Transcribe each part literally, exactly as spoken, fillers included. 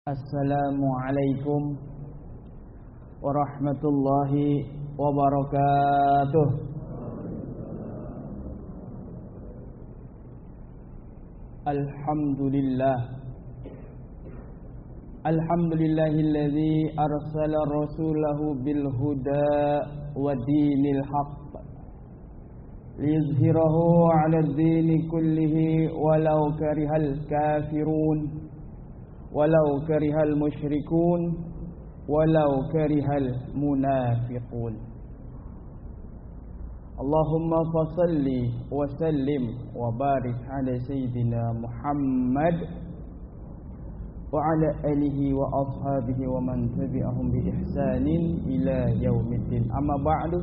Assalamualaikum warahmatullahi wabarakatuh. Alhamdulillah Alhamdulillahilladzi arsala rasulahu bil huda wa dinil haqq liyuzhirahu 'alad dini kullihi walau karihal kafirun walau karihal musyrikun walau karihal munafiqun. Allahumma fasalli wa sallim wa barik ala sayyidina Muhammad wa ala alihi wa ashabihi wa man tabi'ahum bi ihsanin ila yaumiddin. Amma ba'du.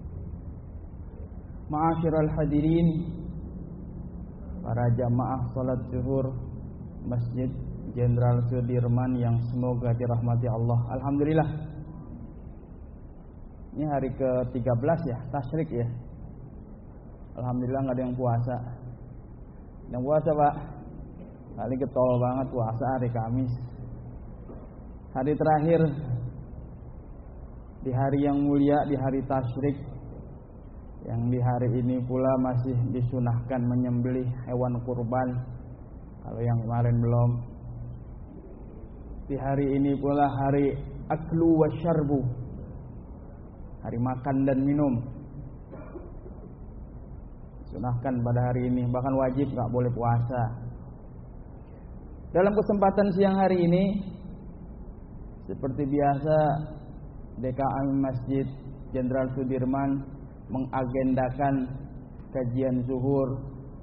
Ma'asyiral hadirin, para jamaah salat zuhur Masjid Jenderal Sudirman yang semoga dirahmati Allah. Alhamdulillah, ini hari ke tiga belas ya, tasyrik ya. Alhamdulillah nggak ada yang puasa. Yang puasa Pak, kali getol banget puasa hari Kamis. Hari terakhir di hari yang mulia, di hari tasyrik, yang di hari ini pula masih disunahkan menyembelih hewan kurban. Kalau yang kemarin belum. Di hari ini pula hari aklu wa syarbu, hari makan dan minum. Sunahkan pada hari ini, bahkan wajib, gak boleh puasa. Dalam kesempatan siang hari ini, seperti biasa, D K M Masjid Jenderal Sudirman mengagendakan kajian zuhur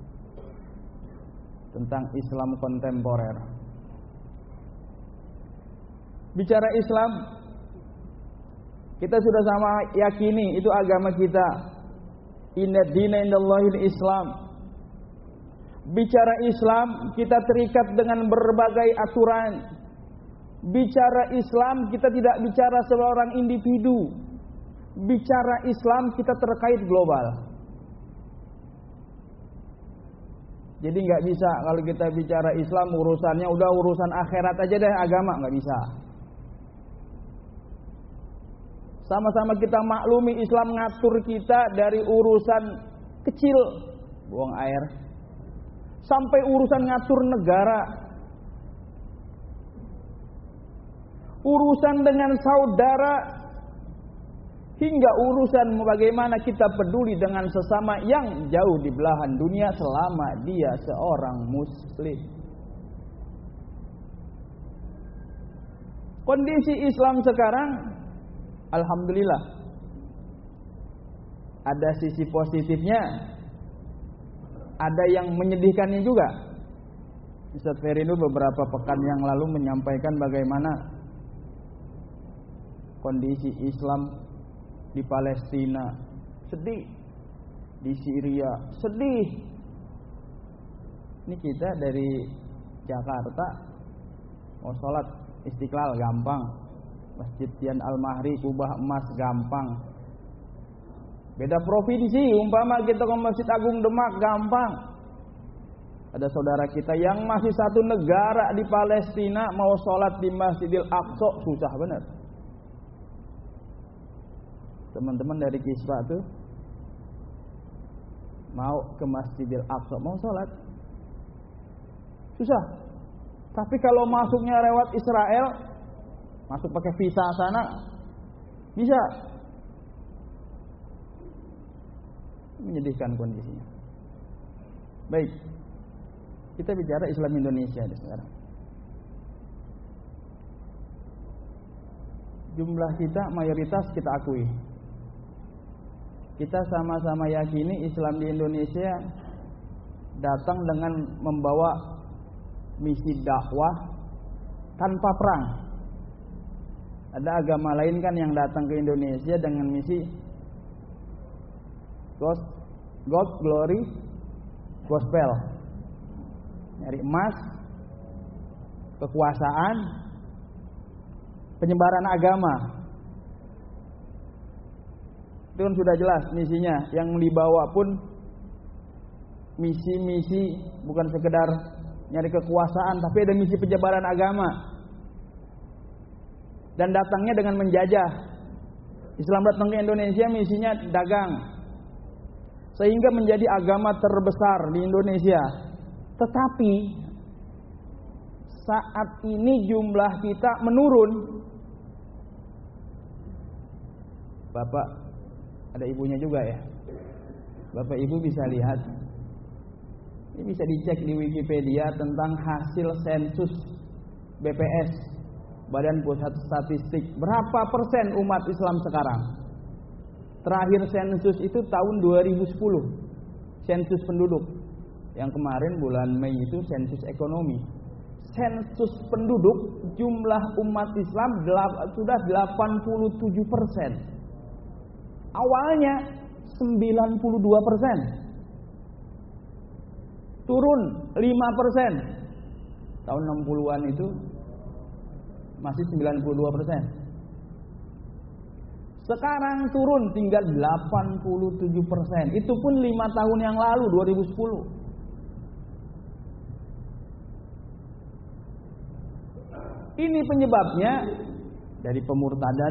tentang Islam kontemporer. Bicara Islam, kita sudah sama yakini itu agama kita. Inna dina indallahil Islam. Bicara Islam, kita terikat dengan berbagai aturan. Bicara Islam, kita tidak bicara seorang individu. Bicara Islam, kita terkait global. Jadi nggak bisa kalau kita bicara Islam urusannya udah urusan akhirat aja deh, agama nggak bisa. Sama-sama kita maklumi Islam ngatur kita dari urusan kecil, buang air, sampai urusan ngatur negara, urusan dengan saudara, hingga urusan bagaimana kita peduli dengan sesama yang jauh di belahan dunia selama dia seorang muslim. Kondisi Islam sekarang, alhamdulillah, ada sisi positifnya, ada yang menyedihkannya juga. Ustaz Ferino beberapa pekan yang lalu menyampaikan bagaimana kondisi Islam di Palestina sedih, di Syria sedih. Ini kita dari Jakarta mau sholat Istiqlal gampang, Masjid Dian Al-Mahri, Kubah Emas gampang. Beda provinsi, umpama kita ke Masjid Agung Demak gampang. Ada saudara kita yang masih satu negara di Palestina mau sholat di Masjidil Aqsa susah benar. Teman-teman dari Kispa tuh mau ke Masjidil Aqsa, mau sholat susah. Tapi kalau masuknya lewat Israel, masuk pakai visa sana, bisa. Menyedihkan kondisinya. Baik, kita bicara Islam Indonesia sekarang. Jumlah kita mayoritas kita akui. Kita sama-sama yakini Islam di Indonesia datang dengan membawa misi dakwah tanpa perang. Ada agama lain kan yang datang ke Indonesia dengan misi God, God glory, gospel, nyari emas, kekuasaan, penyebaran agama. Itu kan sudah jelas misinya. Yang dibawa pun misi-misi bukan sekedar nyari kekuasaan, tapi ada misi penyebaran agama. dan datangnya dengan menjajah. Islam datang ke Indonesia misinya dagang, sehingga menjadi agama terbesar di Indonesia. Tetapi saat ini jumlah kita menurun. Bapak, ada ibunya juga ya? Bapak Ibu bisa lihat, ini bisa dicek di Wikipedia tentang hasil sensus B P S, Badan Pusat Statistik. Berapa persen umat Islam sekarang? Terakhir sensus itu tahun dua ribu sepuluh, sensus penduduk. Yang kemarin bulan Mei itu sensus ekonomi. Sensus penduduk jumlah umat Islam sudah delapan puluh tujuh persen. Awalnya sembilan puluh dua persen. Turun lima persen. Tahun enam puluhan itu masih sembilan puluh dua persen. Sekarang turun tinggal delapan puluh tujuh persen. Itu pun lima tahun yang lalu, dua ribu sepuluh. Ini penyebabnya dari pemurtadan.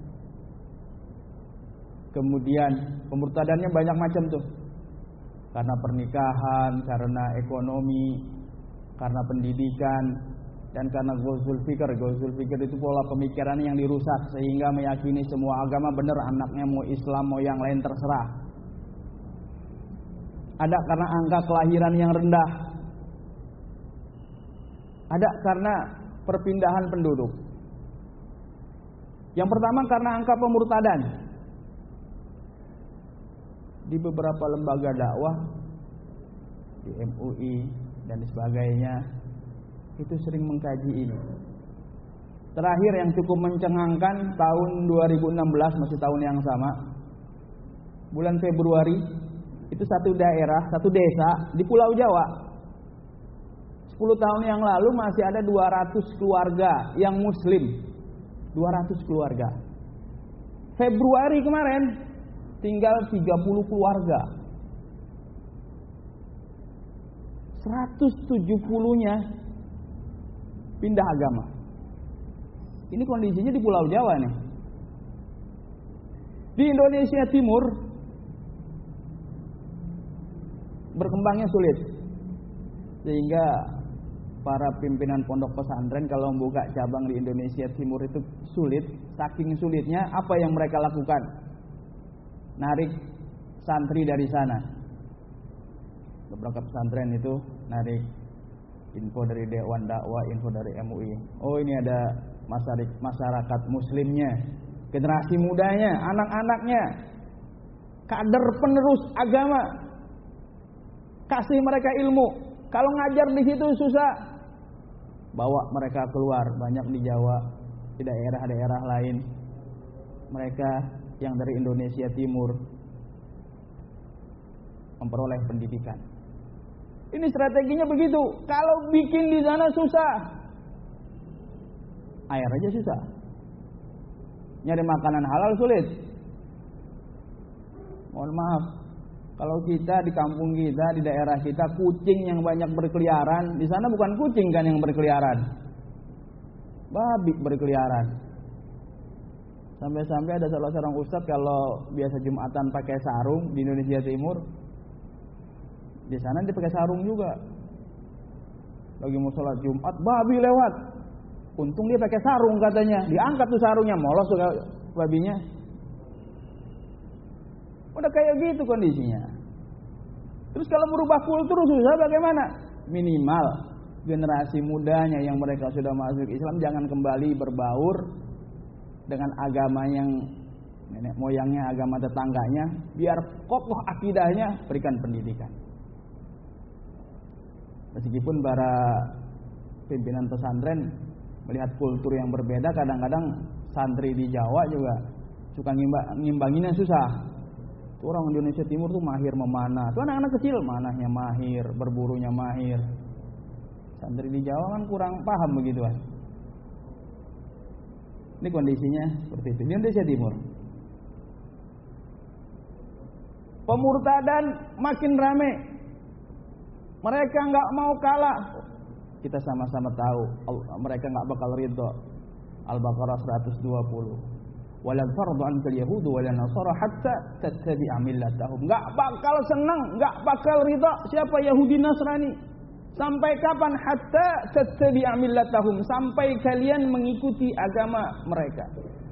Kemudian pemurtadannya banyak macam tuh. Karena pernikahan, karena ekonomi, karena pendidikan, dan karena gozul fikir. Gozul fikir itu pola pemikiran yang dirusak sehingga meyakini semua agama benar, anaknya mau Islam mau yang lain terserah. Ada karena angka kelahiran yang rendah. Ada karena perpindahan penduduk. Yang pertama karena angka pemurtadan. Di beberapa lembaga dakwah, di M U I dan sebagainya, itu sering mengkaji ini. Terakhir yang cukup mencengangkan tahun dua ribu enam belas, masih tahun yang sama, bulan Februari, itu satu daerah, satu desa di Pulau Jawa, sepuluh tahun yang lalu masih ada dua ratus keluarga yang muslim. dua ratus keluarga. Februari kemarin tinggal tiga puluh keluarga. seratus tujuh puluh-nya pindah agama. Ini kondisinya di Pulau Jawa nih. Di Indonesia Timur berkembangnya sulit. Sehingga para pimpinan pondok pesantren kalau membuka cabang di Indonesia Timur itu sulit. Saking sulitnya, apa yang mereka lakukan? Narik santri dari sana. Beberapa pesantren itu narik info dari Dewan Dakwah, info dari M U I. Oh, ini ada masyarakat muslimnya, generasi mudanya, anak-anaknya, kader penerus agama. Kasih mereka ilmu. Kalau ngajar di situ susah. Bawa mereka keluar, banyak di Jawa, di daerah-daerah lain. Mereka yang dari Indonesia Timur memperoleh pendidikan. Ini strateginya begitu. Kalau bikin di sana susah, air aja susah. Nyari makanan halal sulit. Mohon maaf, kalau kita di kampung kita, di daerah kita, kucing yang banyak berkeliaran, di sana bukan kucing kan yang berkeliaran, babi berkeliaran. Sampai-sampai ada salah seorang ustadz kalau biasa Jumatan pakai sarung di Indonesia Timur, di sana dia pakai sarung juga. Lagi mau sholat Jumat, babi lewat. Untung dia pakai sarung katanya, diangkat tuh sarungnya, molos tuh babinya. Udah kayak gitu kondisinya. Terus kalau merubah kultur susah bagaimana? Minimal generasi mudanya yang mereka sudah masuk Islam jangan kembali berbaur dengan agama yang nenek moyangnya, agama tetangganya. Biar kokoh akidahnya, berikan pendidikan. Meskipun para pimpinan pesantren melihat kultur yang berbeda, kadang-kadang santri di Jawa juga suka ngimbanginnya susah. Orang Indonesia Timur tuh mahir memanah. Tuh anak-anak kecil manahnya mahir, berburunya mahir. Santri di Jawa kan kurang paham begituan. Ini kondisinya seperti itu di Indonesia Timur. Pemurtadan makin rame. Mereka nggak mau kalah. Kita sama-sama tahu mereka nggak bakal ridho. Al-Baqarah seratus dua puluh. Walan fardu ankal yahudu walan nasara hatta tattabi'a millatahum. Enggak bakal senang, enggak bakal ridha siapa Yahudi Nasrani. Sampai kapan? Hatta tattabi'a millatahum, sampai kalian mengikuti agama mereka.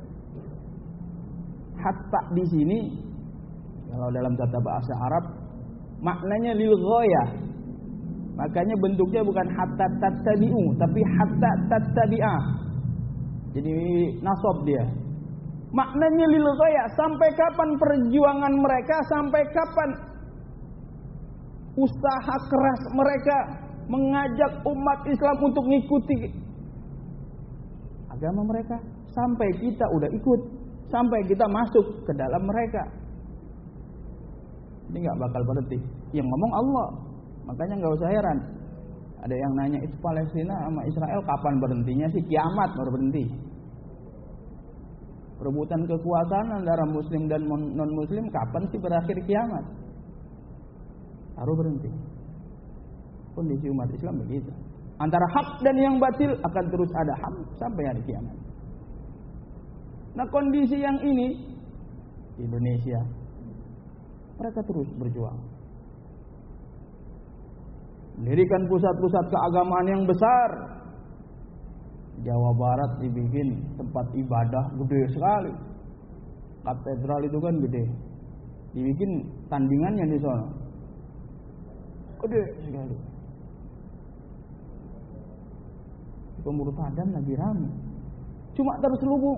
Hatta di sini kalau dalam tata bahasa Arab maknanya lil ghayah. Makanya bentuknya bukan hatta tattabi'u tapi hatta tattabi'a. Jadi nasab dia. Maknanya lil ghayah, sampai kapan perjuangan mereka, sampai kapan usaha keras mereka mengajak umat Islam untuk mengikuti agama mereka, sampai kita udah ikut, sampai kita masuk ke dalam mereka. Ini nggak bakal berhenti. Yang ngomong Allah, makanya nggak usah heran. Ada yang nanya, itu Palestina sama Israel kapan berhentinya sih? Kiamat baru berhenti. Perebutan kekuasaan antara Muslim dan non Muslim kapan sih berakhir? Kiamat baru berhenti. Kondisi umat Islam begitu. Antara hak dan yang batil akan terus ada ham sampai hari kiamat. Nah, kondisi yang ini di Indonesia, mereka terus berjuang. Mendirikan pusat-pusat keagamaan yang besar. Jawa Barat dibikin tempat ibadah gede sekali. Katedral itu kan gede. Dibikin tandingannya di sana. Gede sekali. Pemurtadan lagi ramai. Cuma terselubung.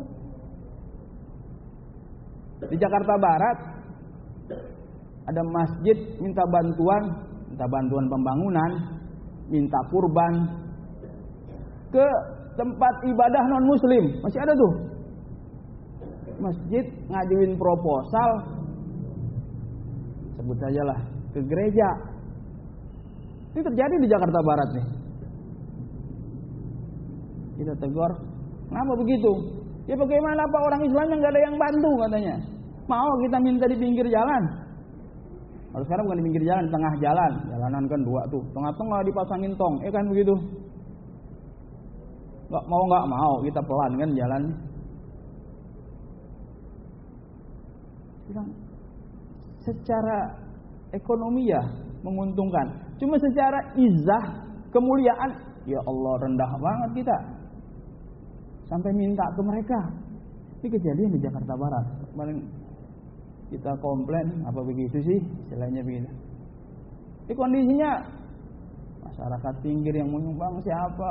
Di Jakarta Barat ada masjid minta bantuan, minta bantuan pembangunan, minta kurban ke tempat ibadah non muslim. Masih ada tuh. Masjid ngajuin proposal, sebut saja lah, ke gereja. Ini terjadi di Jakarta Barat nih. Kita tegur, kenapa begitu? Ya bagaimana apa orang Islam yang nggak ada yang bantu katanya. Mau kita minta di pinggir jalan. Kalau sekarang bukan di pinggir jalan, di tengah jalan. Jalanan kan dua tuh, tengah-tengah dipasangin tong, eh kan begitu. Nggak mau nggak mau, kita pelan kan jalan. Secara ekonomi ya menguntungkan. Cuma secara izah, kemuliaan, ya Allah rendah banget kita. Sampai minta ke mereka. Ini kejadian di Jakarta Barat. Kemarin kita komplain, apa begitu sih? Istilahnya begitu. Ini kondisinya masyarakat pinggir yang menyumbang siapa?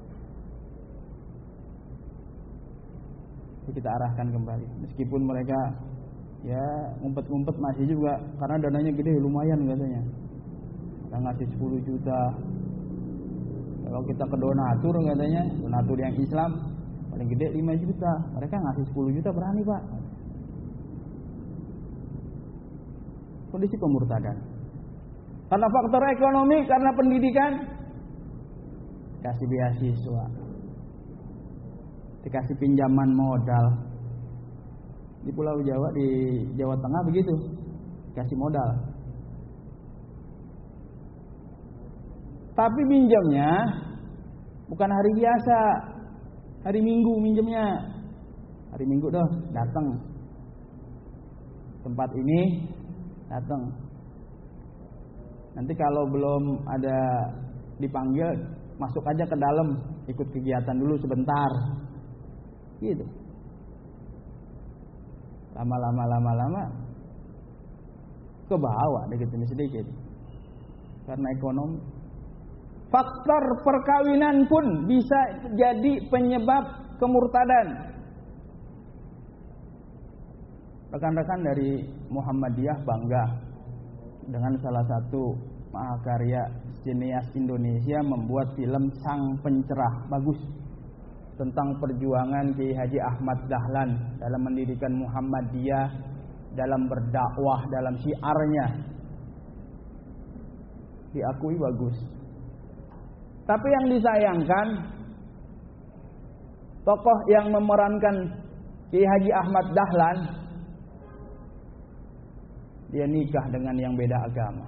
Jadi kita arahkan kembali. Meskipun mereka ya ngumpet-ngumpet masih juga, karena dananya gede lumayan katanya. Kita ngasih sepuluh juta. Kalau kita ke donatur katanya, donatur yang Islam paling gede lima juta. Mereka ngasih sepuluh juta berani, Pak. Kondisi pemurtadan. Karena faktor ekonomi, karena pendidikan, kasih beasiswa, dikasih pinjaman modal. Di Pulau Jawa, di Jawa Tengah begitu, kasih modal. Tapi minjamnya bukan hari biasa, hari Minggu minjemnya. Hari Minggu dah datang tempat ini, datang. Nanti kalau belum ada dipanggil, masuk aja ke dalam, ikut kegiatan dulu sebentar. Gitu. Lama-lama lama-lama ke bawah dikit demi sedikit. Karena ekonomi. Faktor perkawinan pun bisa jadi penyebab kemurtadan. Rekan-rekan dari Muhammadiyah bangga dengan salah satu mahakarya sinias Indonesia membuat film Sang Pencerah, bagus, tentang perjuangan Kiai Haji Ahmad Dahlan dalam mendirikan Muhammadiyah, dalam berdakwah, dalam syiarnya. Diakui bagus. Tapi yang disayangkan, tokoh yang memerankan Kiai Haji Ahmad Dahlan, dia nikah dengan yang beda agama.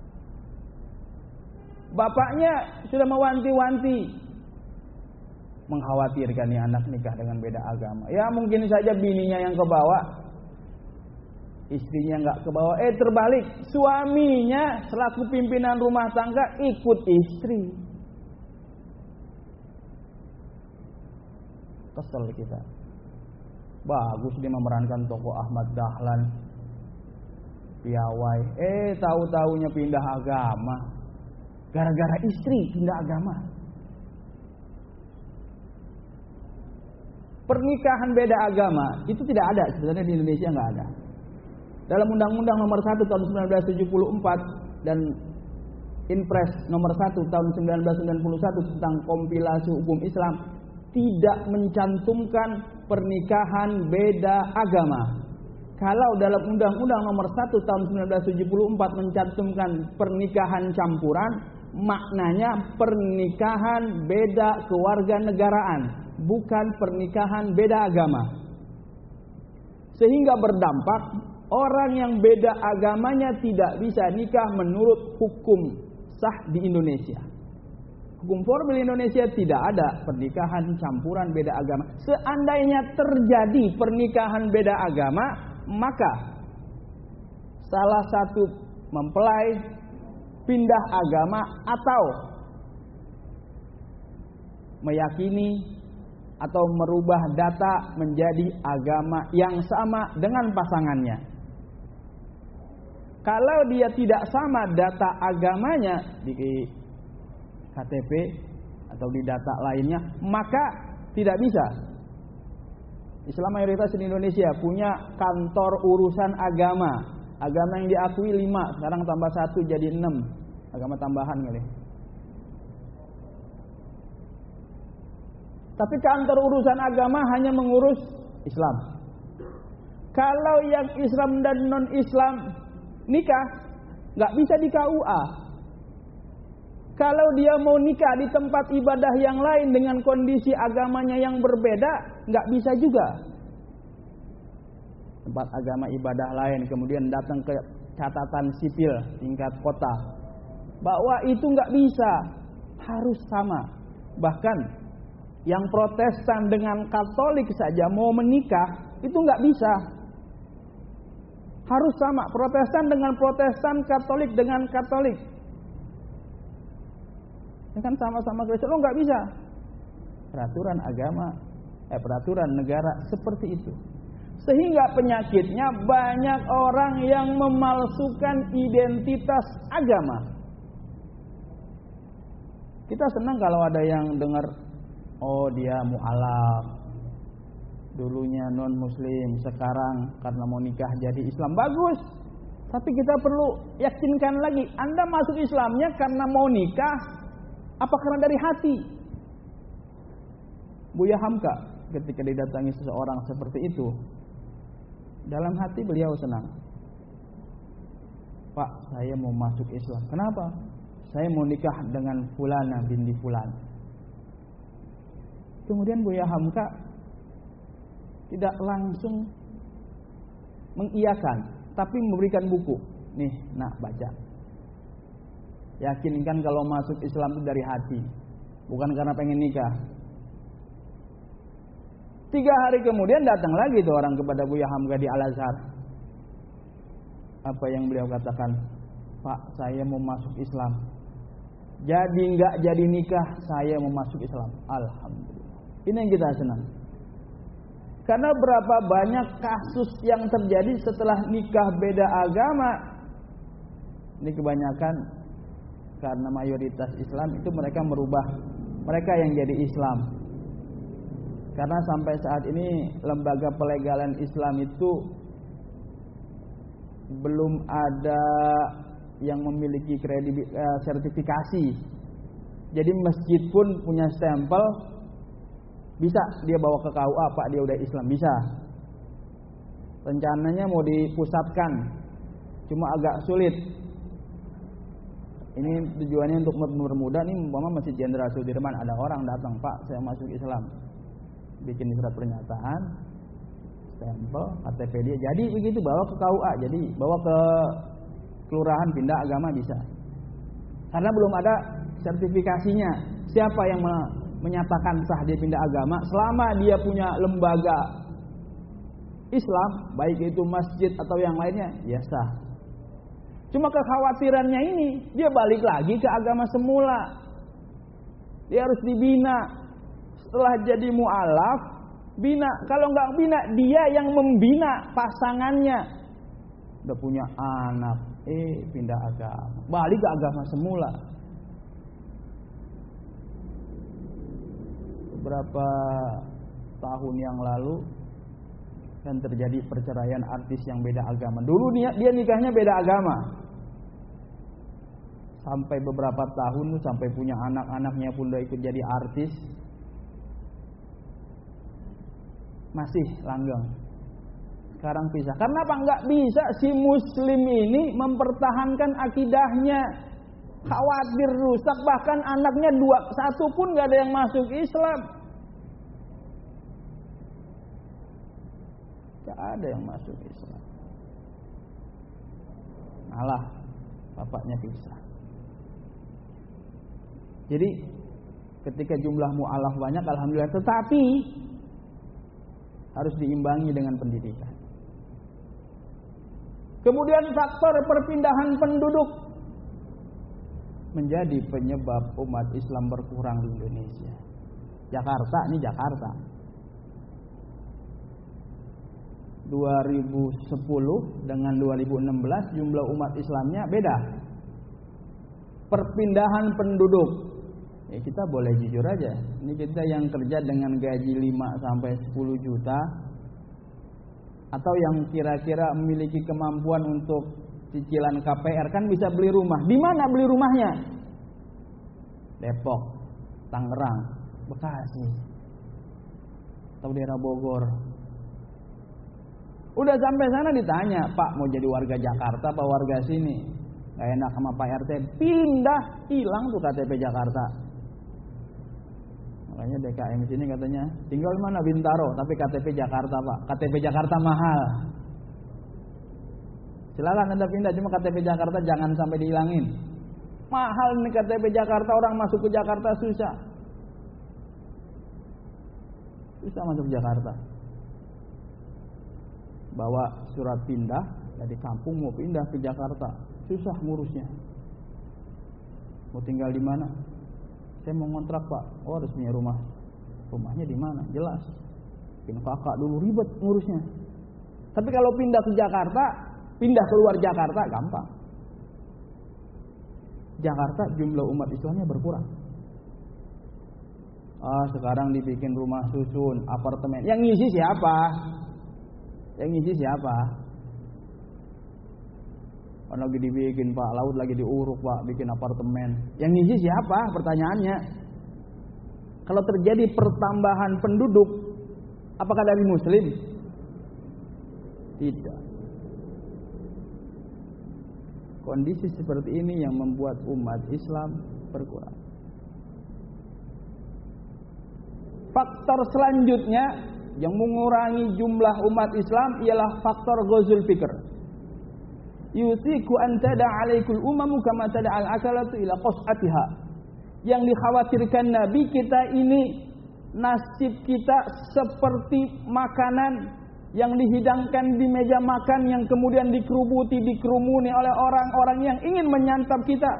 Bapaknya sudah mewanti-wanti, mengkhawatirkan nih anak nikah dengan beda agama. Ya mungkin saja bininya yang kebawa, istrinya nggak kebawa. Eh terbalik, suaminya selaku pimpinan rumah tangga ikut istri. Kesel kita. Bagus dia memerankan tokoh Ahmad Dahlan, piawai. Eh tahu-taunya pindah agama. Gara-gara istri pindah agama. Pernikahan beda agama itu tidak ada sebenarnya di Indonesia, nggak ada. Dalam Undang-Undang Nomor satu Tahun seribu sembilan ratus tujuh puluh empat dan Inpres Nomor satu Tahun seribu sembilan ratus sembilan puluh satu tentang kompilasi hukum Islam tidak mencantumkan pernikahan beda agama. Kalau dalam Undang-Undang Nomor satu Tahun seribu sembilan ratus tujuh puluh empat mencantumkan pernikahan campuran, maknanya pernikahan beda kewarganegaraan, bukan pernikahan beda agama. Sehingga berdampak orang yang beda agamanya tidak bisa nikah menurut hukum sah di Indonesia. Hukum formil Indonesia tidak ada pernikahan campuran beda agama. Seandainya terjadi pernikahan beda agama, maka salah satu mempelai pindah agama atau meyakini atau merubah data menjadi agama yang sama dengan pasangannya. Kalau dia tidak sama data agamanya di K T P atau di data lainnya, maka tidak bisa. Islam mayoritas di Indonesia punya kantor urusan agama. Agama yang diakui lima, sekarang tambah satu jadi enam. Agama tambahan kali. Tapi kantor urusan agama hanya mengurus Islam. Kalau yang Islam dan non-Islam nikah, nggak bisa di K U A. Kalau dia mau nikah di tempat ibadah yang lain dengan kondisi agamanya yang berbeda, nggak bisa juga. Tempat agama ibadah lain, kemudian datang ke catatan sipil tingkat kota, bahwa itu nggak bisa, harus sama. Bahkan yang Protestan dengan Katolik saja mau menikah itu nggak bisa, harus sama. Protestan dengan Protestan, Katolik dengan Katolik. Ya kan sama-sama Kristen, lo nggak bisa. Peraturan agama, eh peraturan negara seperti itu. Sehingga penyakitnya banyak orang yang memalsukan identitas agama. Kita senang kalau ada yang dengar, oh dia mu'alaf, dulunya non muslim, sekarang karena mau nikah jadi Islam. Bagus. Tapi kita perlu yakinkan lagi, Anda masuk Islamnya karena mau nikah, apa karena dari hati? Buya Hamka ketika didatangi seseorang seperti itu, dalam hati beliau senang. Pak, saya mau masuk Islam. Kenapa? Saya mau nikah dengan Fulana binti Fulan. Kemudian Buya Hamka tidak langsung mengiyakan, tapi memberikan buku. Nih, nak baca. Yakinkan kalau masuk Islam itu dari hati, bukan karena pengen nikah. Tiga hari kemudian datang lagi tuh orang kepada Buya Hamka di Al-Azhar. Apa yang beliau katakan? Pak, saya mau masuk Islam. Jadi nggak jadi nikah, saya mau masuk Islam. Alhamdulillah. Ini yang kita senang. Karena berapa banyak kasus yang terjadi setelah nikah beda agama. Ini kebanyakan karena mayoritas Islam itu mereka merubah, mereka yang jadi Islam. Karena sampai saat ini lembaga pelegalan Islam itu belum ada yang memiliki kredibil, eh, sertifikasi. Jadi masjid pun punya stempel, bisa dia bawa ke K U A, Pak dia udah Islam, bisa. Rencananya mau dipusatkan, cuma agak sulit. Ini tujuannya untuk mempermudah. Nih umpama Masjid Jenderal Sudirman ada orang datang, Pak saya masuk Islam, bikin surat pernyataan, stempel, K T P dia, jadi begitu bawa ke K U A, jadi bawa ke kelurahan pindah agama bisa. Karena belum ada sertifikasinya. Siapa yang menyatakan sah dia pindah agama selama dia punya lembaga Islam, baik itu masjid atau yang lainnya, ya sah. Cuma kekhawatirannya ini, dia balik lagi ke agama semula. Dia harus dibina. Setelah jadi mu'alaf, bina. Kalau nggak bina, dia yang membina pasangannya. Udah punya anak, eh pindah agama, balik ke agama semula. Beberapa tahun yang lalu dan terjadi perceraian artis yang beda agama. Dulu dia, dia nikahnya beda agama. Sampai beberapa tahun, sampai punya anak-anaknya pun udah ikut jadi artis. Masih langgeng. Sekarang pisah. Karena apa? Nggak bisa si muslim ini mempertahankan akidahnya. Khawatir rusak, bahkan anaknya dua, satu pun nggak ada yang masuk Islam. Nggak ada yang masuk Islam. Malah bapaknya pisah. Jadi ketika jumlah mu'alaf banyak, alhamdulillah, tetapi harus diimbangi dengan pendidikan. Kemudian faktor perpindahan penduduk menjadi penyebab umat Islam berkurang di Indonesia. Jakarta, ini Jakarta. dua ribu sepuluh dengan dua ribu enam belas jumlah umat Islamnya beda. Perpindahan penduduk. Ya kita boleh jujur aja. Ini kita yang kerja dengan gaji lima sampai sepuluh juta atau yang kira-kira memiliki kemampuan untuk cicilan K P R kan bisa beli rumah. Di mana beli rumahnya? Depok, Tangerang, Bekasi, atau daerah Bogor. Udah sampai sana ditanya, Pak mau jadi warga Jakarta apa warga sini? Gak enak sama Pak R T, pindah, hilang tuh K T P Jakarta. Makanya D K M sini katanya tinggal mana Bintaro, tapi K T P Jakarta Pak. K T P Jakarta mahal. Silakan Anda pindah, cuma K T P Jakarta jangan sampai dihilangin. Mahal nih K T P Jakarta, orang masuk ke Jakarta susah. Susah masuk Jakarta. Bawa surat pindah dari kampung mau pindah ke Jakarta, susah ngurusnya. Mau tinggal di mana? Saya mau ngontrak Pak. Oh harus punya rumah. Rumahnya di mana? Jelas. Pindah kakak dulu ribet ngurusnya. Tapi kalau pindah ke Jakarta, pindah keluar Jakarta gampang. Jakarta jumlah umat Islamnya berkurang. Ah sekarang dibikin rumah susun, apartemen. Yang ngisi siapa? Yang ngisi siapa? Orang lagi dibikin Pak, laut lagi diuruk Pak, bikin apartemen. Yang ngisi siapa? Pertanyaannya. Kalau terjadi pertambahan penduduk, apakah dari Muslim? Tidak. Kondisi seperti ini yang membuat umat Islam berkurang. Faktor selanjutnya yang mengurangi jumlah umat Islam ialah faktor ghazul fikr. Yusiku an tada alaikul umamu kama tada al akalatu ila qas'atiha. Yang dikhawatirkan Nabi kita ini nasib kita seperti makanan yang dihidangkan di meja makan yang kemudian dikerubuti, dikerumuni oleh orang-orang yang ingin menyantap kita.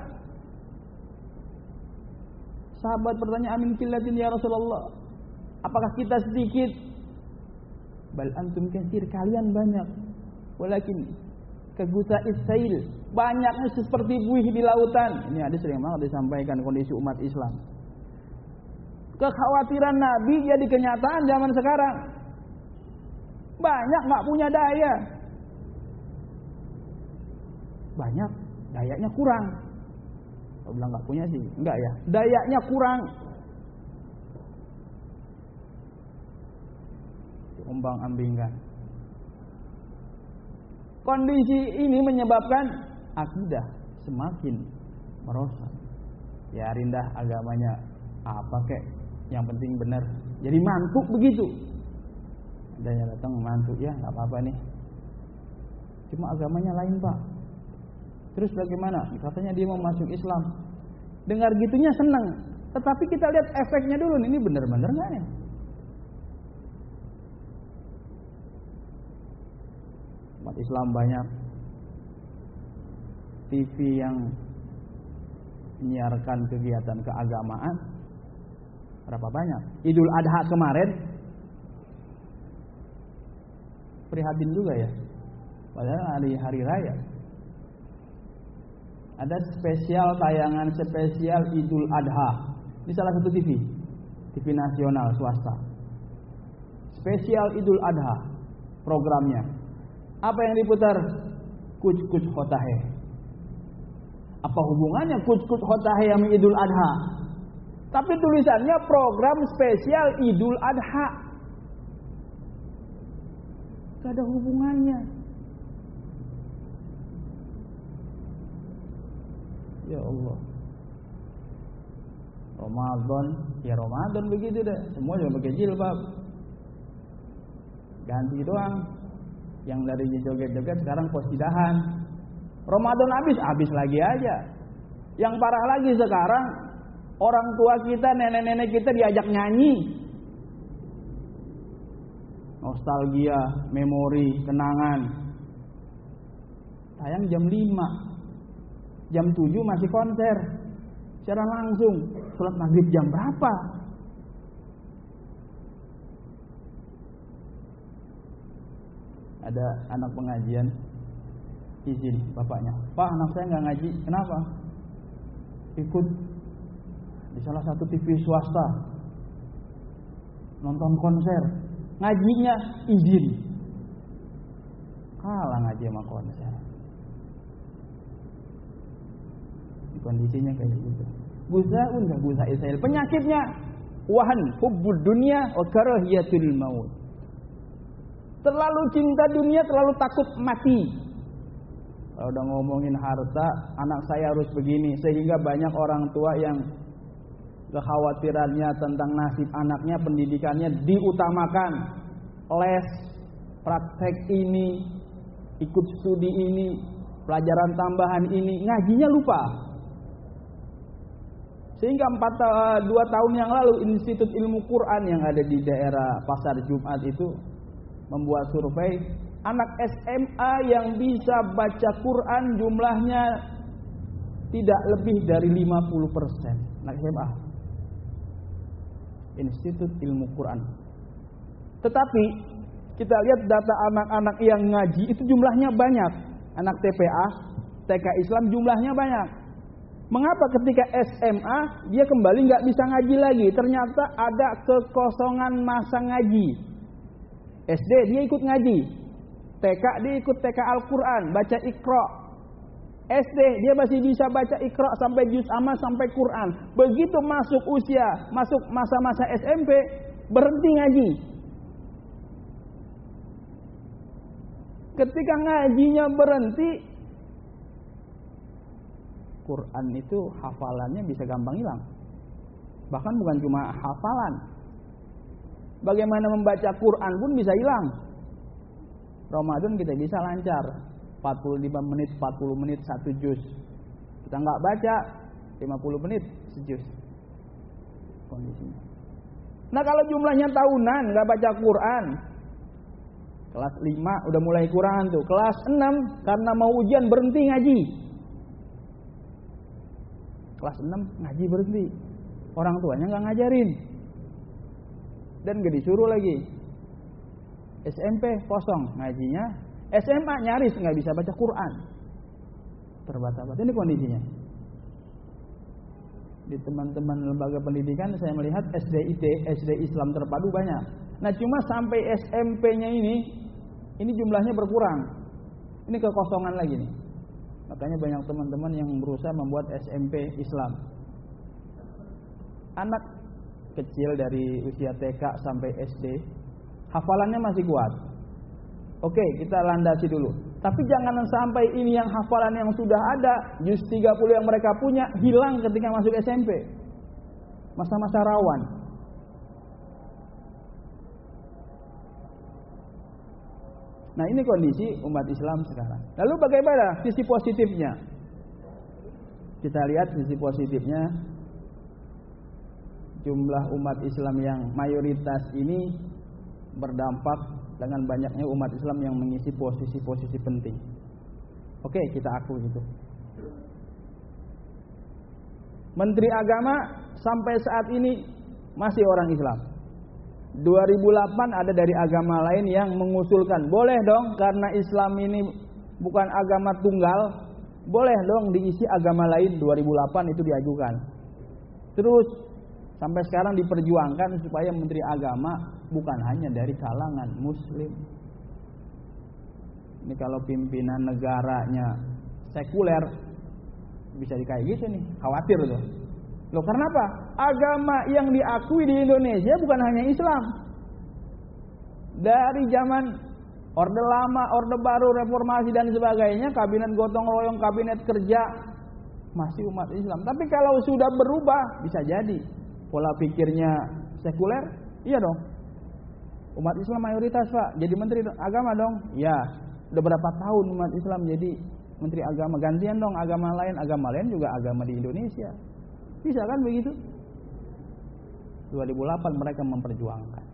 Sahabat bertanya, amin killatin ya Rasulullah. Apakah kita sedikit? Bal antum katsir, kalian banyak. Walakin kagusa isail, banyaknya seperti buih di lautan. Ini ada sering banget disampaikan kondisi umat Islam. Kekhawatiran Nabi jadi kenyataan zaman sekarang. Banyak nggak punya daya. Banyak dayanya kurang. Kalau bilang nggak punya sih, enggak ya. Dayanya kurang. Ombang-ambingkan. Kondisi ini menyebabkan akidah semakin merosot. Ya rindah agamanya apa kek, yang penting benar. Jadi mantuk begitu. Adanya datang mantuk, ya nggak apa-apa nih. Cuma agamanya lain Pak. Terus bagaimana? Katanya dia mau masuk Islam. Dengar gitunya senang. Tetapi kita lihat efeknya dulu, ini benar-benar nggak ya? Umat Islam banyak T V yang menyiarkan kegiatan keagamaan. Berapa banyak? Idul Adha kemarin prihatin juga ya. Padahal hari hari raya. Ada spesial tayangan spesial Idul Adha di salah satu T V, T V nasional swasta. Spesial Idul Adha programnya. Apa yang diputar? Kuc-kuc hotahe. Apa hubungannya kuc-kuc hotahe sama Idul Adha? Tapi tulisannya program spesial Idul Adha. Gak ada hubungannya. Ya Allah. Ramadan, ya Ramadan begitu deh. Semua juga pakai jilbab. Ganti doang. Yang dari joget-joget sekarang posidahan. Ramadan habis, habis lagi aja. Yang parah lagi sekarang, orang tua kita, nenek-nenek kita diajak nyanyi. Nostalgia, memori, kenangan. Tayang jam lima. Jam tujuh masih konser. Secara langsung. Sholat maghrib jam berapa? Ada anak pengajian, izin bapaknya, Pak, anak saya nggak ngaji. Kenapa? Ikut di salah satu T V swasta nonton konser. Ngajinya izin. Kalah ngaji sama konser. Kondisinya kayak gitu. Gusaun enggak gusa Israel. Penyakitnya wahan, hubbud dunya wa karahiyatul maut. Terlalu cinta dunia, terlalu takut mati. Kalau udah ngomongin harta, anak saya harus begini, sehingga banyak orang tua yang kekhawatirannya tentang nasib anaknya, pendidikannya diutamakan. Les, praktek ini, ikut studi ini, pelajaran tambahan ini, ngajinya lupa. Sehingga empat, dua tahun yang lalu Institut Ilmu Quran yang ada di daerah Pasar Jumat itu membuat survei, anak S M A yang bisa baca Quran jumlahnya tidak lebih dari lima puluh persen. Anak S M A. Institut Ilmu Quran. Tetapi kita lihat data anak-anak yang ngaji itu jumlahnya banyak. Anak T P A, T K Islam jumlahnya banyak. Mengapa ketika S M A dia kembali nggak bisa ngaji lagi? Ternyata ada kekosongan masa ngaji. S D dia ikut ngaji, T K dia ikut T K Al-Quran, baca Iqra. S D dia masih bisa baca Iqra sampai juz amma sampai Quran. Begitu masuk usia, masuk masa-masa S M P, berhenti ngaji. Ketika ngajinya berhenti, Quran itu hafalannya bisa gampang hilang. Bahkan bukan cuma hafalan, bagaimana membaca Quran pun bisa hilang. Ramadan kita bisa lancar empat puluh lima menit, empat puluh menit satu juz. Kita nggak baca lima puluh menit sejuz. Kondisinya. Nah kalau jumlahnya tahunan nggak baca Quran, kelas lima udah mulai kurang tuh. Kelas enam karena mau ujian berhenti ngaji. Kelas enam ngaji berhenti. Orang tuanya nggak ngajarin. Dan gak disuruh lagi. S M P kosong ngajinya. S M A nyaris nggak bisa baca Quran. Terbatas-batas. Ini kondisinya. Di teman-teman lembaga pendidikan saya melihat S D I T, S D Islam terpadu banyak. Nah cuma sampai S M P-nya ini, ini jumlahnya berkurang. Ini kekosongan lagi nih. Makanya banyak teman-teman yang berusaha membuat S M P Islam. Anak kecil dari usia T K sampai S D, hafalannya masih kuat. Oke, kita landasi dulu. Tapi jangan sampai ini yang hafalan yang sudah ada, juz tiga puluh yang mereka punya, hilang ketika masuk S M P. Masa-masa rawan. Nah ini kondisi umat Islam sekarang. Lalu bagaimana sisi positifnya? Kita lihat sisi positifnya. jumlah umat Islam yang mayoritas ini berdampak dengan banyaknya umat Islam yang mengisi posisi-posisi penting. Oke, kita akui itu. Menteri Agama sampai saat ini masih orang Islam. dua ribu delapan ada dari agama lain yang mengusulkan, boleh dong karena Islam ini bukan agama tunggal, boleh dong diisi agama lain. Dua ribu delapan itu diajukan. Terus sampai sekarang diperjuangkan supaya Menteri Agama bukan hanya dari kalangan Muslim. Ini kalau pimpinan negaranya sekuler bisa kayak gitu nih, khawatir tuh. Loh, karena apa? Agama yang diakui di Indonesia bukan hanya Islam. Dari zaman Orde Lama, Orde Baru, Reformasi dan sebagainya, kabinet gotong royong, kabinet kerja, masih umat Islam. Tapi kalau sudah berubah, bisa jadi pola pikirnya sekuler, iya dong. Umat Islam mayoritas, Pak, jadi Menteri Agama dong. Ya, udah berapa tahun umat Islam jadi Menteri Agama, gantian dong agama lain, agama lain juga agama di Indonesia. Bisa kan begitu? dua ribu delapan mereka memperjuangkan.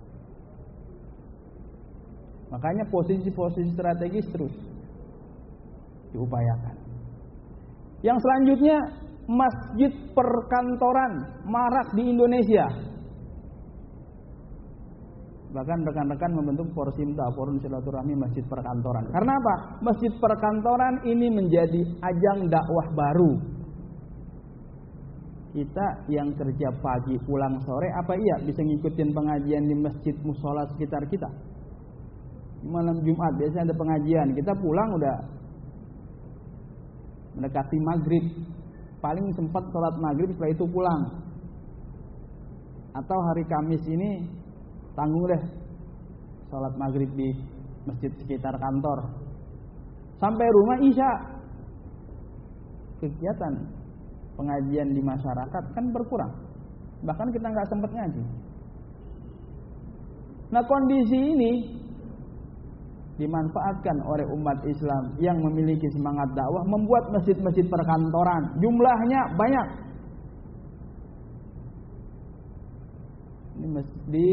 Makanya posisi-posisi strategis terus diupayakan. Yang selanjutnya, masjid perkantoran marak di Indonesia. Bahkan rekan-rekan membentuk Porsimta, Forum Silaturahmi Masjid Perkantoran. Karena apa? Masjid perkantoran ini menjadi ajang dakwah baru. Kita yang kerja pagi pulang sore, apa iya bisa ngikutin pengajian di masjid musola sekitar kita? Malam Jumat biasanya ada pengajian, kita pulang udah mendekati maghrib, paling sempat sholat maghrib setelah itu pulang. Atau hari Kamis ini tanggung deh sholat maghrib di masjid sekitar kantor, sampai rumah isya. Kegiatan pengajian di masyarakat kan berkurang, bahkan kita nggak sempat ngaji. Nah, kondisi ini dimanfaatkan oleh umat Islam yang memiliki semangat dakwah, membuat masjid-masjid perkantoran, jumlahnya banyak. Ini masjid di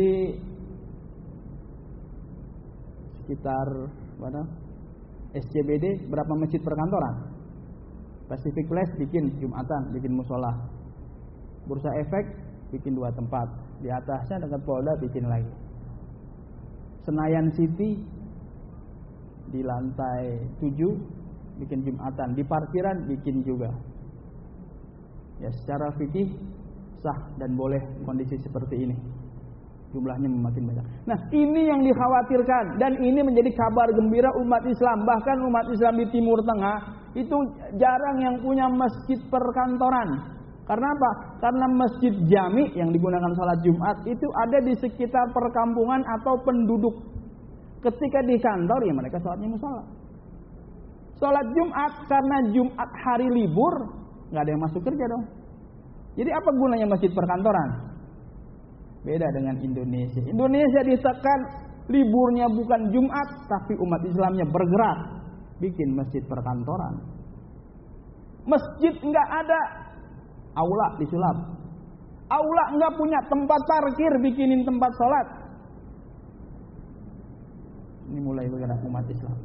sekitar mana? S C B D berapa masjid perkantoran? Pacific Place bikin Jumatan, bikin musola. Bursa Efek bikin dua tempat. Di atasnya dekat Polda bikin lagi. Senayan City di lantai tujuh bikin Jumatan, di parkiran bikin juga. Ya, secara fikih sah dan boleh kondisi seperti ini. Jumlahnya makin banyak. Nah, ini yang dikhawatirkan dan ini menjadi kabar gembira umat Islam. Bahkan umat Islam di Timur Tengah itu jarang yang punya masjid perkantoran. Karena apa? Karena masjid jami yang digunakan salat Jumat itu ada di sekitar perkampungan atau penduduk. Ketika di kantor ya mereka salatnya musola. Salat Jumat karena Jumat hari libur, nggak ada yang masuk kerja dong. Jadi apa gunanya masjid perkantoran? Beda dengan Indonesia. Indonesia ditekan liburnya bukan Jumat, tapi umat Islamnya bergerak bikin masjid perkantoran. Masjid nggak ada, aula disulap. Aula nggak punya tempat parkir, bikinin tempat sholat. Ini mulai bergerak umat Islam.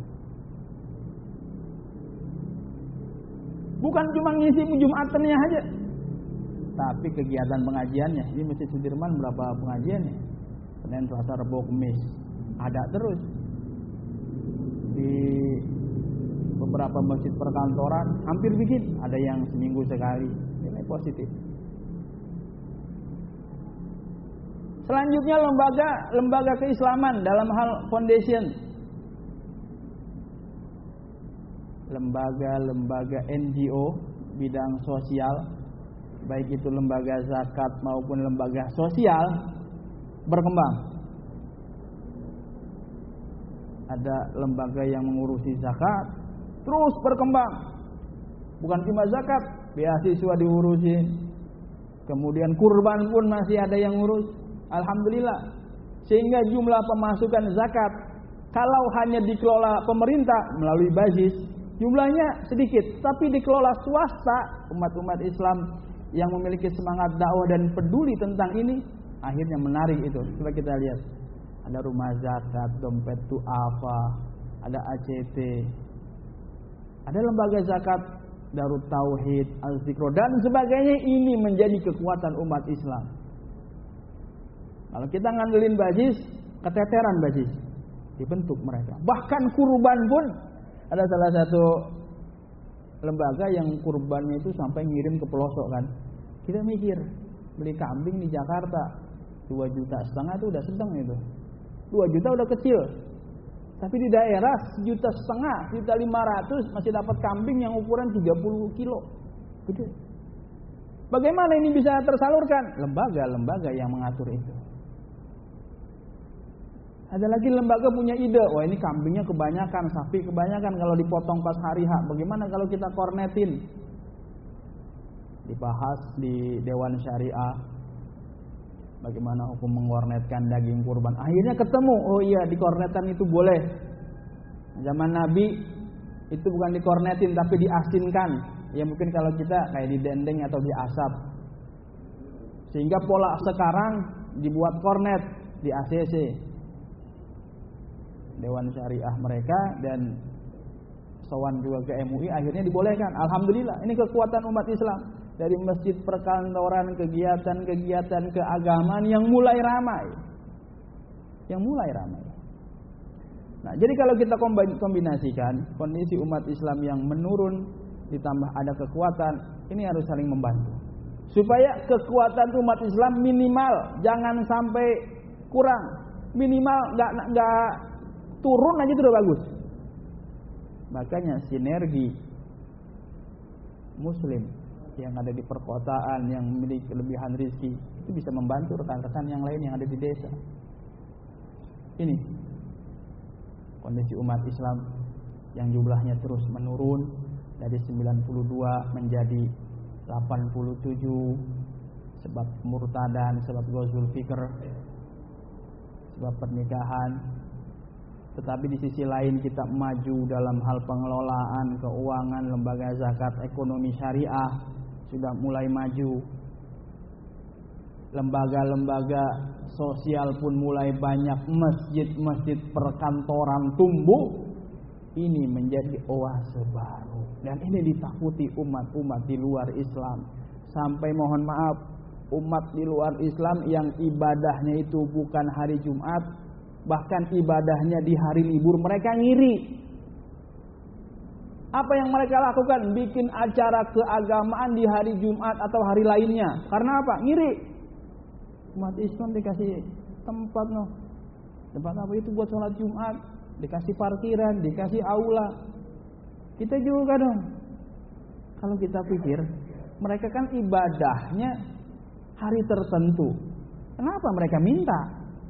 Bukan cuma ngisi Jumatannya aja, tapi kegiatan pengajiannya. Ini Masjid Sudirman berapa pengajiannya? Senin, Selasa, Rabu, Kamis. Ada terus. Di beberapa masjid perkantoran hampir bikin. Ada yang seminggu sekali. Ini positif. Selanjutnya lembaga lembaga keislaman dalam hal foundation. Lembaga-lembaga N G O bidang sosial, baik itu lembaga zakat maupun lembaga sosial berkembang. Ada lembaga yang mengurusi zakat terus berkembang. Bukan cuma zakat, beasiswa diurusin. Kemudian kurban pun masih ada yang ngurus. Alhamdulillah. Sehingga jumlah pemasukan zakat kalau hanya dikelola pemerintah melalui basis, jumlahnya sedikit, tapi dikelola swasta, umat-umat Islam yang memiliki semangat dakwah dan peduli tentang ini, akhirnya menarik itu. Coba kita lihat. Ada rumah zakat, dompet du'afa, ada A C T, ada lembaga zakat, Darut Tauhid, Al-Zikro dan sebagainya. Ini menjadi kekuatan umat Islam. Kalau kita ngandelin bajis, keteteran bajis, dibentuk mereka. Bahkan kurban pun ada salah satu lembaga yang kurbannya itu sampai ngirim ke pelosok kan. Kita mikir beli kambing di Jakarta dua juta setengah itu udah sedang itu. dua juta udah kecil. Tapi di daerah sejuta setengah, sejuta lima ratus masih dapat kambing yang ukuran tiga puluh kilo. Gede. Bagaimana ini bisa tersalurkan? Lembaga-lembaga yang mengatur itu. Ada lagi lembaga punya ide, wah ini kambingnya kebanyakan, sapi kebanyakan kalau dipotong pas hari H. Bagaimana kalau kita kornetin? Dibahas di Dewan Syariah. Bagaimana hukum mengkornetkan daging kurban? Akhirnya ketemu, oh iya dikornetan itu boleh. Zaman Nabi itu bukan dikornetin tapi diasinkan. Ya mungkin kalau kita kayak didendeng atau diasap. Sehingga pola sekarang dibuat kornet di A C C. Dewan Syariah mereka dan sowan juga ke M U I akhirnya dibolehkan. Alhamdulillah, ini kekuatan umat Islam. Dari masjid perkantoran, kegiatan-kegiatan keagamaan yang mulai ramai. Yang mulai ramai. Nah, jadi kalau kita kombinasikan kondisi umat Islam yang menurun ditambah ada kekuatan, ini harus saling membantu. Supaya kekuatan umat Islam minimal jangan sampai kurang. Minimal enggak enggak turun aja itu udah bagus. Makanya sinergi muslim yang ada di perkotaan yang memiliki kelebihan rezeki itu bisa membantu rekan-rekan yang lain yang ada di desa. Ini kondisi umat Islam yang jumlahnya terus menurun dari sembilan puluh dua menjadi delapan puluh tujuh sebab murtadan, sebab ghazul fikr, sebab pernikahan. Tetapi di sisi lain kita maju dalam hal pengelolaan keuangan, lembaga zakat, ekonomi syariah sudah mulai maju. Lembaga-lembaga sosial pun mulai banyak, masjid-masjid perkantoran tumbuh. Ini menjadi oase baru dan ini ditakuti umat-umat di luar Islam. Sampai mohon maaf, umat di luar Islam yang ibadahnya itu bukan hari Jumat, bahkan ibadahnya di hari libur, mereka ngiri. Apa yang mereka lakukan? Bikin acara keagamaan di hari Jumat atau hari lainnya. Karena apa? Ngiri. Umat Islam dikasih tempat no. Tempat apa itu buat sholat Jumat? Dikasih parkiran, dikasih aula. Kita juga dong. Kalau kita pikir, mereka kan ibadahnya hari tertentu. Kenapa mereka minta?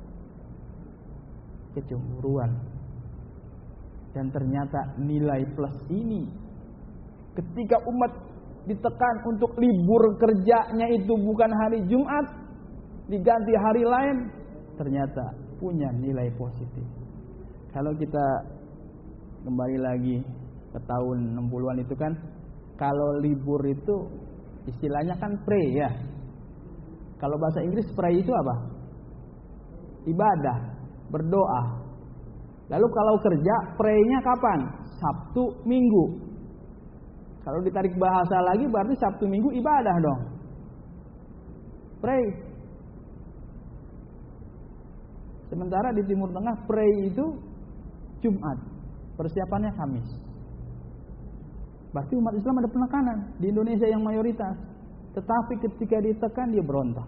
Kecemburuan. Dan ternyata nilai plus ini ketika umat ditekan untuk libur kerjanya itu bukan hari Jumat, diganti hari lain, ternyata punya nilai positif. Kalau kita kembali lagi ke tahun enam puluhan itu kan, kalau libur itu istilahnya kan pray ya. Kalau bahasa Inggris pray itu apa? Ibadah, berdoa. Lalu kalau kerja, pray-nya kapan? Sabtu, Minggu. Kalau ditarik bahasa lagi berarti Sabtu, Minggu ibadah dong. Pray. Sementara di Timur Tengah pray itu Jumat, persiapannya Kamis. Berarti umat Islam ada penekanan di Indonesia yang mayoritas. Tetapi ketika ditekan dia berontak.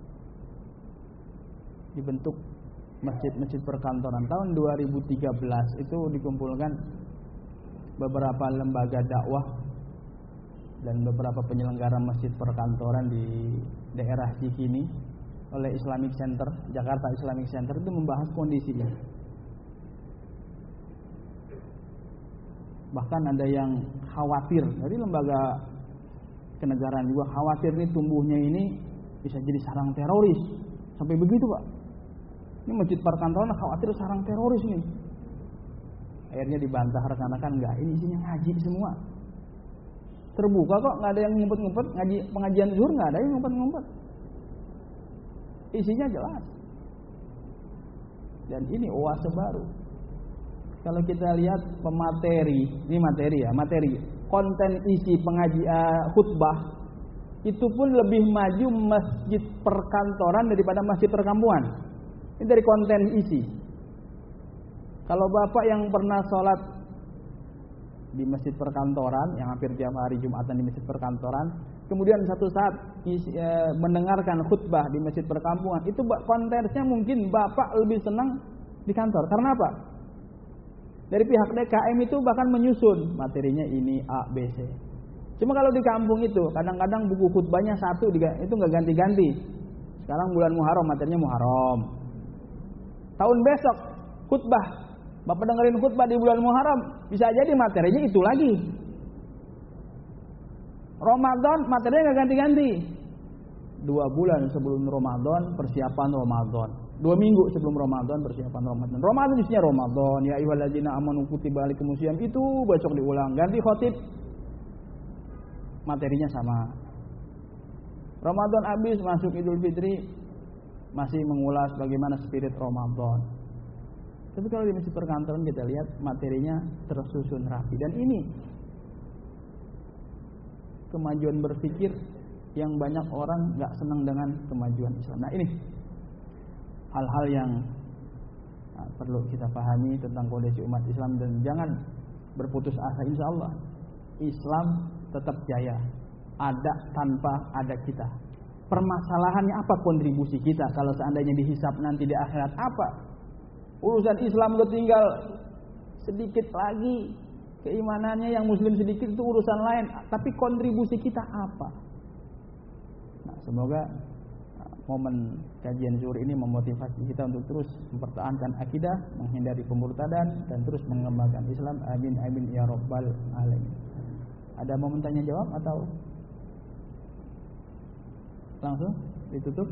Dibentuk masjid-masjid perkantoran. Tahun dua ribu tiga belas itu dikumpulkan beberapa lembaga dakwah dan beberapa penyelenggara masjid perkantoran di daerah Cikini oleh Islamic Center, Jakarta Islamic Center, itu membahas kondisinya. Bahkan ada yang khawatir, dari lembaga kenegaraan juga khawatir nih tumbuhnya ini bisa jadi sarang teroris. Sampai begitu Pak. Ini masjid perkantoran khawatir sarang teroris nih. Akhirnya dibantah rekan-rekan, enggak, ini isinya ngaji semua. Terbuka kok, nggak ada yang ngumpet-ngumpet. Ngaji pengajian zuhur nggak ada yang ngumpet-ngumpet. Isinya jelas. Dan ini oase baru. Kalau kita lihat pemateri, ini materi ya, materi konten isi pengajian khutbah itu pun lebih maju masjid perkantoran daripada masjid perkampungan. Ini dari konten isi. Kalau bapak yang pernah sholat di masjid perkantoran, yang hampir tiap hari Jumatan di masjid perkantoran, kemudian satu saat isi, e, mendengarkan khutbah di masjid perkampungan, itu kontennya mungkin bapak lebih senang di kantor. Karena apa? Dari pihak D K M itu bahkan menyusun materinya ini A, B, C. Cuma kalau di kampung itu kadang-kadang buku khutbahnya satu, itu nggak ganti-ganti. Sekarang bulan Muharram materinya Muharram. Tahun besok khutbah, bapak dengerin khutbah di bulan Muharram, bisa jadi materinya itu lagi. Ramadan materinya nggak ganti-ganti. Dua bulan sebelum Ramadan persiapan Ramadan. Dua minggu sebelum Ramadan persiapan Ramadan. Ramadan isinya Ramadan. Ya ayyuhalladzina amanu kutiba alaikumusiyam, itu besok diulang. Ganti khotib, materinya sama. Ramadan habis masuk Idul Fitri, masih mengulas bagaimana spirit Ramadan. Tapi kalau di masjid perkantoran kita lihat materinya tersusun rapi. Dan ini kemajuan berpikir yang banyak orang nggak senang dengan kemajuan Islam. Nah ini hal-hal yang nah, perlu kita pahami tentang kondisi umat Islam, dan jangan berputus asa. Insya Allah Islam tetap jaya, ada tanpa ada kita. Permasalahannya apa kontribusi kita kalau seandainya dihisab nanti di akhirat? Apa urusan Islam udah tinggal sedikit lagi keimanannya, yang muslim sedikit itu urusan lain, tapi kontribusi kita apa? Nah, semoga momen kajian zuhur ini memotivasi kita untuk terus mempertahankan akidah, menghindari pemurtadan, dan terus mengembangkan Islam. Amin amin ya rabbal alamin. Ada momen tanya jawab atau langsung ditutup?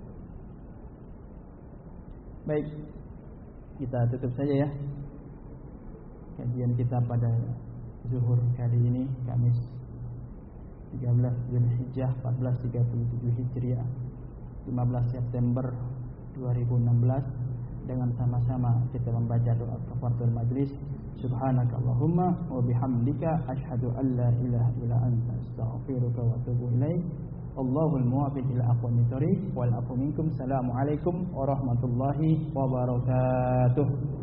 Baik, kita tutup saja ya kajian kita pada zuhur kali ini, Kamis tiga belas Zulhijjah empat belas tiga puluh tujuh Hijriah, lima belas September dua ribu enam belas, dengan sama-sama kita membaca doa kafaratul majlis. Subhanakallahumma wa bihamdika asyhadu an la ilaha illa anta astaghfiruka wa atubu ilaik. Allahul muwaffiq ila aqwamit thoriq wal afu minkum. Assalamualaikum warahmatullahi wabarakatuh.